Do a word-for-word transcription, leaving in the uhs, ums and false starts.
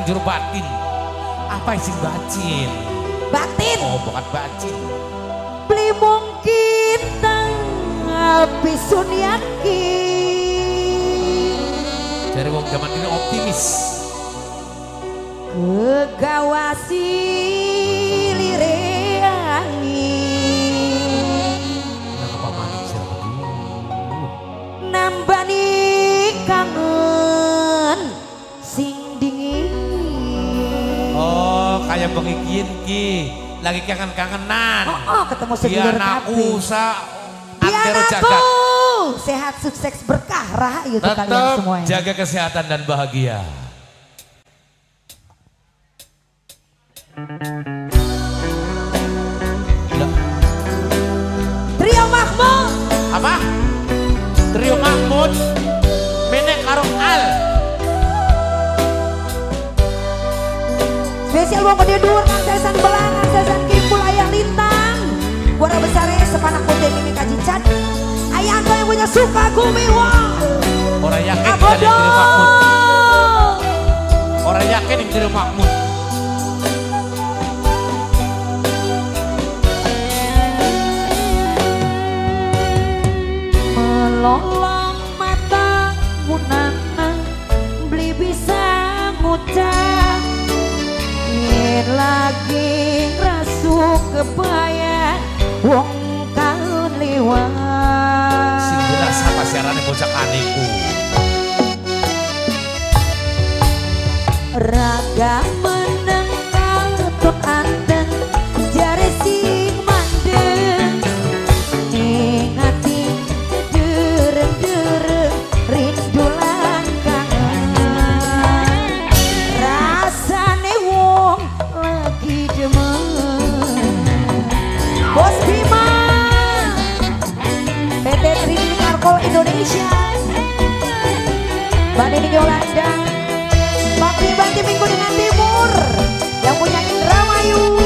juru batin. Apa isi bacin? Batin. Oh, bukan bacin. Beli mungkin tapi sun yakin. Dari wong zaman ini optimis. Kegawasi lire angin. Kenapa manik sih? Nambani kangen sing dingin. Oh, kayak pengikin ki. Lagi kangen-kangenan. Oh, oh ketemu sedulur Dianaku sa antero Dianaku jagat. sehat sukses berkah rahayu tuh kalian Tetap semuanya. jaga kesehatan dan bahagia. Lah. Trio Mahmud. Apa? Trio Mahmud. Menek karo Al. Spesial wong gede dur kang sesan belangan sesan kipul ayah lintang. Gua besarnya sepanak putih mimi kajican. Ayah anda yang punya suka kumiwa. Orang yakin kita di Trio Mahmud. Orang yakin di Trio Mahmud. Melolong mata munana beli bisa ngucap. Ingin lagi rasuk kebaya wong kaun liwat. Sing jelas apa siarannya bocah kaniku. Raga meneng katut anteng jare sing mandeng. Ning ati dereng-dereng rindu lan kangen. Rasane wong lagi demen. Bos Bima P T Trini Karkol Indonesia Bani di Yolanda Bakti Bakti Minggu dengan Timur yang punya Indramayu.